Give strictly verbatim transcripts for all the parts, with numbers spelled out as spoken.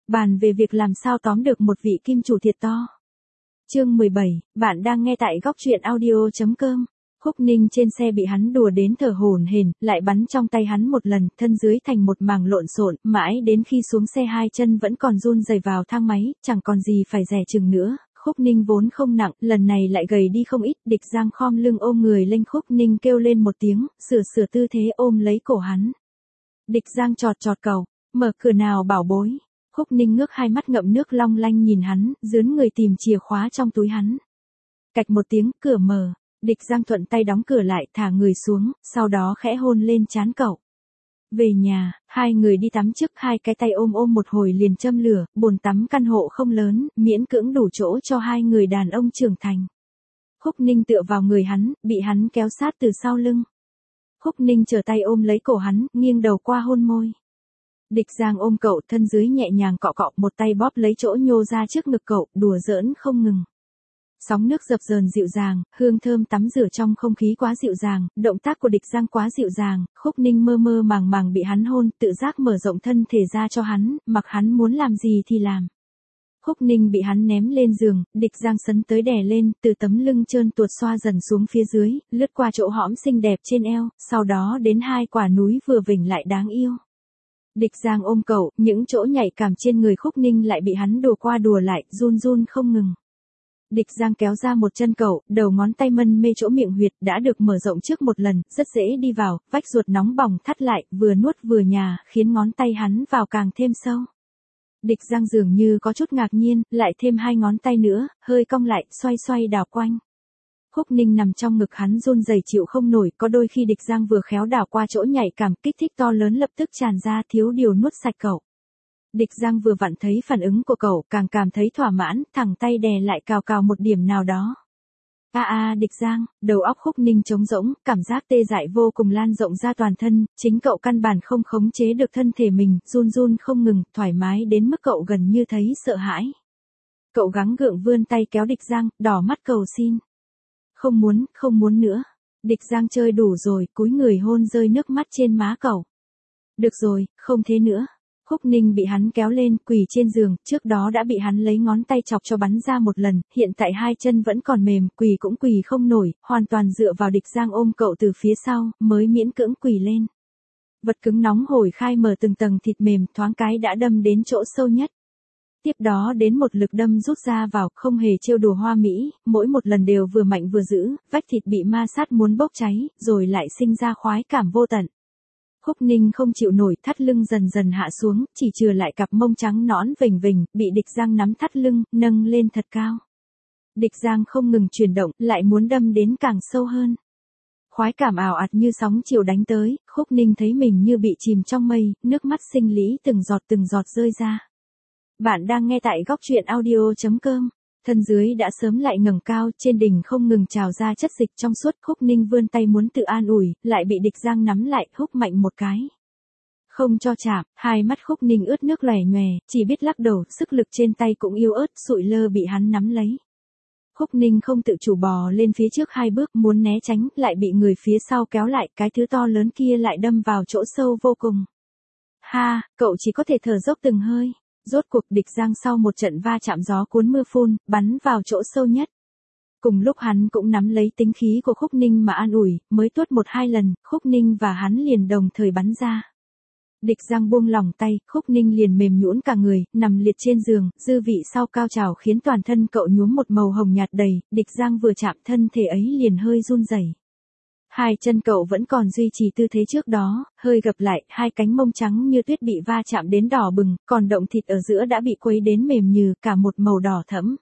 Bàn về việc làm sao tóm được một vị kim chủ thiệt to. Chương mười bảy, bạn đang nghe tại góc truyện audio chấm com. Khúc Ninh trên xe bị hắn đùa đến thở hổn hển, lại bắn trong tay hắn một lần, thân dưới thành một mảng lộn xộn, mãi đến khi xuống xe hai chân vẫn còn run rẩy vào thang máy, chẳng còn gì phải dè chừng nữa. Khúc Ninh vốn không nặng, lần này lại gầy đi không ít, Địch Giang khom lưng ôm người lên, Khúc Ninh kêu lên một tiếng, sửa sửa tư thế ôm lấy cổ hắn. Địch Giang chọt chọt cầu, mở cửa nào bảo bối. Khúc Ninh ngước hai mắt ngậm nước long lanh nhìn hắn, dướn người tìm chìa khóa trong túi hắn. Cạch một tiếng, cửa mở, Địch Giang thuận tay đóng cửa lại, thả người xuống, sau đó khẽ hôn lên trán cậu. Về nhà, hai người đi tắm trước, hai cái tay ôm ôm một hồi liền châm lửa, bồn tắm căn hộ không lớn, miễn cưỡng đủ chỗ cho hai người đàn ông trưởng thành. Khúc Ninh tựa vào người hắn, bị hắn kéo sát từ sau lưng. Khúc Ninh trở tay ôm lấy cổ hắn, nghiêng đầu qua hôn môi. Địch Giang ôm cậu, thân dưới nhẹ nhàng cọ cọ, một tay bóp lấy chỗ nhô ra trước ngực cậu, đùa giỡn không ngừng. Sóng nước dập dờn dịu dàng, hương thơm tắm rửa trong không khí quá dịu dàng, động tác của Địch Giang quá dịu dàng, Khúc Ninh mơ mơ màng màng bị hắn hôn, tự giác mở rộng thân thể ra cho hắn, mặc hắn muốn làm gì thì làm. Khúc Ninh bị hắn ném lên giường, Địch Giang sấn tới đè lên, từ tấm lưng trơn tuột xoa dần xuống phía dưới, lướt qua chỗ hõm xinh đẹp trên eo, sau đó đến hai quả núi vừa vỉnh lại đáng yêu. Địch Giang ôm cậu, những chỗ nhạy cảm trên người Khúc Ninh lại bị hắn đùa qua đùa lại, run run không ngừng. Địch Giang kéo ra một chân cậu, đầu ngón tay mân mê chỗ miệng huyệt đã được mở rộng trước một lần, rất dễ đi vào, vách ruột nóng bỏng thắt lại, vừa nuốt vừa nhả, khiến ngón tay hắn vào càng thêm sâu. Địch Giang dường như có chút ngạc nhiên, lại thêm hai ngón tay nữa, hơi cong lại, xoay xoay đảo quanh. Khúc Ninh nằm trong ngực hắn run rẩy chịu không nổi, có đôi khi Địch Giang vừa khéo đảo qua chỗ nhạy cảm, kích thích to lớn lập tức tràn ra, thiếu điều nuốt sạch cậu. Địch Giang vừa vặn thấy phản ứng của cậu, càng cảm thấy thỏa mãn, thẳng tay đè lại cào cào một điểm nào đó. A a Địch Giang, đầu óc Khúc Ninh trống rỗng, cảm giác tê dại vô cùng lan rộng ra toàn thân, chính cậu căn bản không khống chế được thân thể mình, run run không ngừng, thoải mái đến mức cậu gần như thấy sợ hãi. Cậu gắng gượng vươn tay kéo Địch Giang, đỏ mắt cầu xin. Không muốn, không muốn nữa. Địch Giang chơi đủ rồi, cúi người hôn rơi nước mắt trên má cậu. Được rồi, không thế nữa. Khúc Ninh bị hắn kéo lên, quỳ trên giường, trước đó đã bị hắn lấy ngón tay chọc cho bắn ra một lần, hiện tại hai chân vẫn còn mềm, quỳ cũng quỳ không nổi, hoàn toàn dựa vào Địch Giang ôm cậu từ phía sau, mới miễn cưỡng quỳ lên. Vật cứng nóng hổi khai mở từng tầng thịt mềm, thoáng cái đã đâm đến chỗ sâu nhất. Tiếp đó đến một lực đâm rút ra vào, không hề trêu đùa hoa mỹ, mỗi một lần đều vừa mạnh vừa dữ, vách thịt bị ma sát muốn bốc cháy, rồi lại sinh ra khoái cảm vô tận. Khúc Ninh không chịu nổi, thắt lưng dần dần hạ xuống, chỉ chừa lại cặp mông trắng nõn vềnh vềnh, bị Địch Giang nắm thắt lưng, nâng lên thật cao. Địch Giang không ngừng chuyển động, lại muốn đâm đến càng sâu hơn. Khoái cảm ào ạt như sóng chiều đánh tới, Khúc Ninh thấy mình như bị chìm trong mây, nước mắt sinh lý từng giọt từng giọt rơi ra. Bạn đang nghe tại góc truyện audio chấm com. Thân dưới đã sớm lại ngẩng cao, trên đỉnh không ngừng trào ra chất dịch trong suốt, Khúc Ninh vươn tay muốn tự an ủi, lại bị Địch Giang nắm lại, húc mạnh một cái. Không cho chạm, hai mắt Khúc Ninh ướt nước lòe nhòe, chỉ biết lắc đầu, sức lực trên tay cũng yếu ớt, sụi lơ bị hắn nắm lấy. Khúc Ninh không tự chủ bò lên phía trước hai bước, muốn né tránh, lại bị người phía sau kéo lại, cái thứ to lớn kia lại đâm vào chỗ sâu vô cùng. Ha, cậu chỉ có thể thở dốc từng hơi. Rốt cuộc Địch Giang sau một trận va chạm gió cuốn mưa phun, bắn vào chỗ sâu nhất. Cùng lúc hắn cũng nắm lấy tính khí của Khúc Ninh mà an ủi, mới tuốt một hai lần, Khúc Ninh và hắn liền đồng thời bắn ra. Địch Giang buông lỏng tay, Khúc Ninh liền mềm nhũn cả người, nằm liệt trên giường, dư vị sau cao trào khiến toàn thân cậu nhuốm một màu hồng nhạt đầy, Địch Giang vừa chạm thân thể ấy liền hơi run rẩy. Hai chân cậu vẫn còn duy trì tư thế trước đó, hơi gập lại, hai cánh mông trắng như tuyết bị va chạm đến đỏ bừng, còn động thịt ở giữa đã bị quấy đến mềm nhừ, cả một màu đỏ thẫm.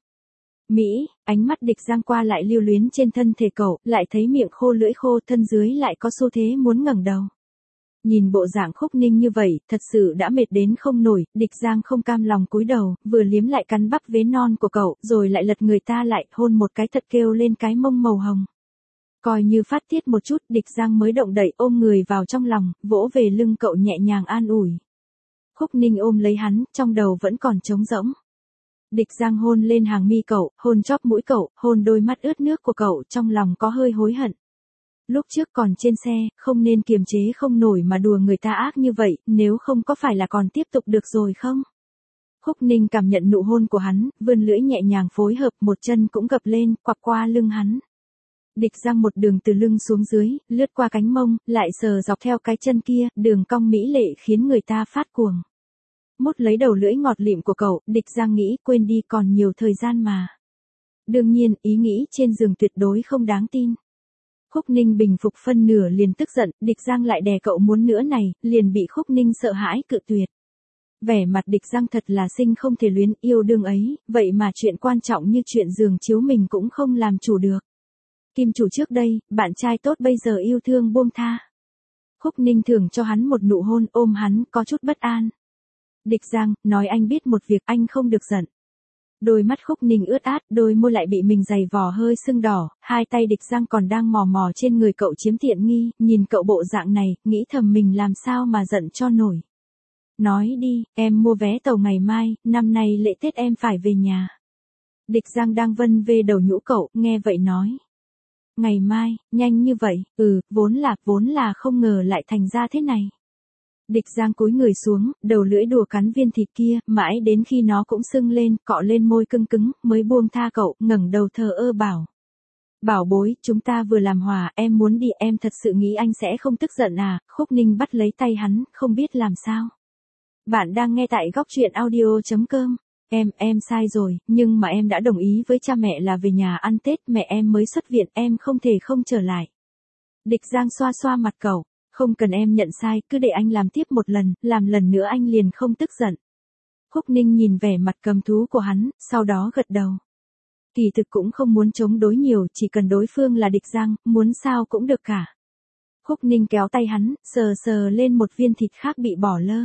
Mỹ, ánh mắt Địch Giang qua lại lưu luyến trên thân thể cậu, lại thấy miệng khô lưỡi khô, thân dưới lại có xu thế muốn ngẩng đầu. Nhìn bộ dạng Khúc Ninh như vậy, thật sự đã mệt đến không nổi, Địch Giang không cam lòng cúi đầu, vừa liếm lại cắn bắp vế non của cậu, rồi lại lật người ta lại, hôn một cái thật kêu lên cái mông màu hồng. Coi như phát tiết một chút, Địch Giang mới động đậy ôm người vào trong lòng, vỗ về lưng cậu nhẹ nhàng an ủi. Khúc Ninh ôm lấy hắn, trong đầu vẫn còn trống rỗng. Địch Giang hôn lên hàng mi cậu, hôn chóp mũi cậu, hôn đôi mắt ướt nước của cậu, trong lòng có hơi hối hận. Lúc trước còn trên xe, không nên kiềm chế không nổi mà đùa người ta ác như vậy, nếu không có phải là còn tiếp tục được rồi không? Khúc Ninh cảm nhận nụ hôn của hắn, vươn lưỡi nhẹ nhàng phối hợp, một chân cũng gập lên, quặp qua lưng hắn. Địch Giang một đường từ lưng xuống dưới, lướt qua cánh mông, lại sờ dọc theo cái chân kia, đường cong mỹ lệ khiến người ta phát cuồng. Mút lấy đầu lưỡi ngọt lịm của cậu, Địch Giang nghĩ quên đi còn nhiều thời gian mà. Đương nhiên, ý nghĩ trên giường tuyệt đối không đáng tin. Khúc Ninh bình phục phân nửa liền tức giận, Địch Giang lại đè cậu muốn nữa này, liền bị Khúc Ninh sợ hãi cự tuyệt. Vẻ mặt Địch Giang thật là sinh không thể luyến yêu đương ấy, vậy mà chuyện quan trọng như chuyện giường chiếu mình cũng không làm chủ được. Kim chủ trước đây, bạn trai tốt bây giờ yêu thương buông tha. Khúc Ninh thưởng cho hắn một nụ hôn, ôm hắn, có chút bất an. Địch Giang, nói anh biết một việc, anh không được giận. Đôi mắt Khúc Ninh ướt át, đôi môi lại bị mình giày vò hơi sưng đỏ, hai tay Địch Giang còn đang mò mò trên người cậu chiếm tiện nghi, nhìn cậu bộ dạng này, nghĩ thầm mình làm sao mà giận cho nổi. Nói đi, em mua vé tàu ngày mai, năm nay lễ Tết em phải về nhà. Địch Giang đang vân vê đầu nhũ cậu, nghe vậy nói. Ngày mai, nhanh như vậy, ừ, vốn là, vốn là không ngờ lại thành ra thế này. Địch Giang cúi người xuống, đầu lưỡi đùa cắn viên thịt kia, mãi đến khi nó cũng sưng lên, cọ lên môi cưng cứng, mới buông tha cậu, ngẩng đầu thờ ơ bảo. Bảo bối, chúng ta vừa làm hòa, em muốn đi, em thật sự nghĩ anh sẽ không tức giận à, Khúc Ninh bắt lấy tay hắn, không biết làm sao. Bạn đang nghe tại góc truyện audio chấm com. Em, em sai rồi, nhưng mà em đã đồng ý với cha mẹ là về nhà ăn Tết, mẹ em mới xuất viện, em không thể không trở lại. Địch Giang xoa xoa mặt cậu, không cần em nhận sai, cứ để anh làm tiếp một lần, làm lần nữa anh liền không tức giận. Khúc Ninh nhìn vẻ mặt cầm thú của hắn, sau đó gật đầu. Kỳ thực cũng không muốn chống đối nhiều, chỉ cần đối phương là Địch Giang, muốn sao cũng được cả. Khúc Ninh kéo tay hắn, sờ sờ lên một viên thịt khác bị bỏ lơ.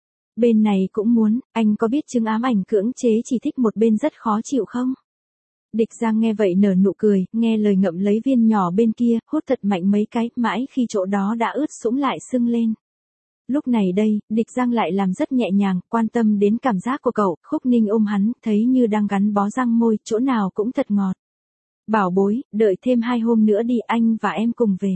Bên này cũng muốn, anh có biết chứng ám ảnh cưỡng chế chỉ thích một bên rất khó chịu không? Địch Giang nghe vậy nở nụ cười, nghe lời ngậm lấy viên nhỏ bên kia, hút thật mạnh mấy cái, mãi khi chỗ đó đã ướt sũng lại sưng lên. Lúc này đây, Địch Giang lại làm rất nhẹ nhàng, quan tâm đến cảm giác của cậu, Khúc Ninh ôm hắn, thấy như đang gắn bó răng môi, chỗ nào cũng thật ngọt. Bảo bối, đợi thêm hai hôm nữa đi, anh và em cùng về.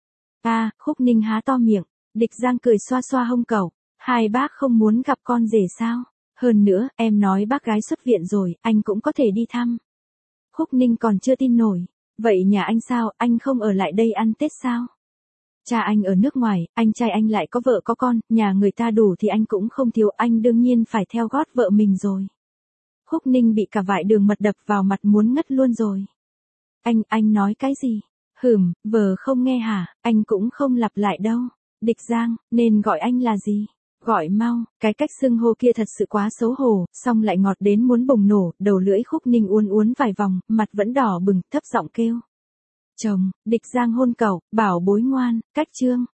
À, Khúc Ninh há to miệng, Địch Giang cười xoa xoa hông cậu. Hai bác không muốn gặp con rể sao? Hơn nữa, em nói bác gái xuất viện rồi, anh cũng có thể đi thăm. Khúc Ninh còn chưa tin nổi. Vậy nhà anh sao, anh không ở lại đây ăn Tết sao? Cha anh ở nước ngoài, anh trai anh lại có vợ có con, nhà người ta đủ thì anh cũng không thiếu, anh đương nhiên phải theo gót vợ mình rồi. Khúc Ninh bị cả vại đường mật đập vào mặt muốn ngất luôn rồi. Anh, anh nói cái gì? Hửm, vợ không nghe hả, anh cũng không lặp lại đâu. Địch Giang, nên gọi anh là gì? Gọi mau, cái cách xưng hô kia thật sự quá xấu hổ, xong lại ngọt đến muốn bùng nổ, đầu lưỡi Khúc Ninh uốn uốn vài vòng, mặt vẫn đỏ bừng, thấp giọng kêu. Chồng, Địch Giang hôn cậu, bảo bối ngoan, cách chương.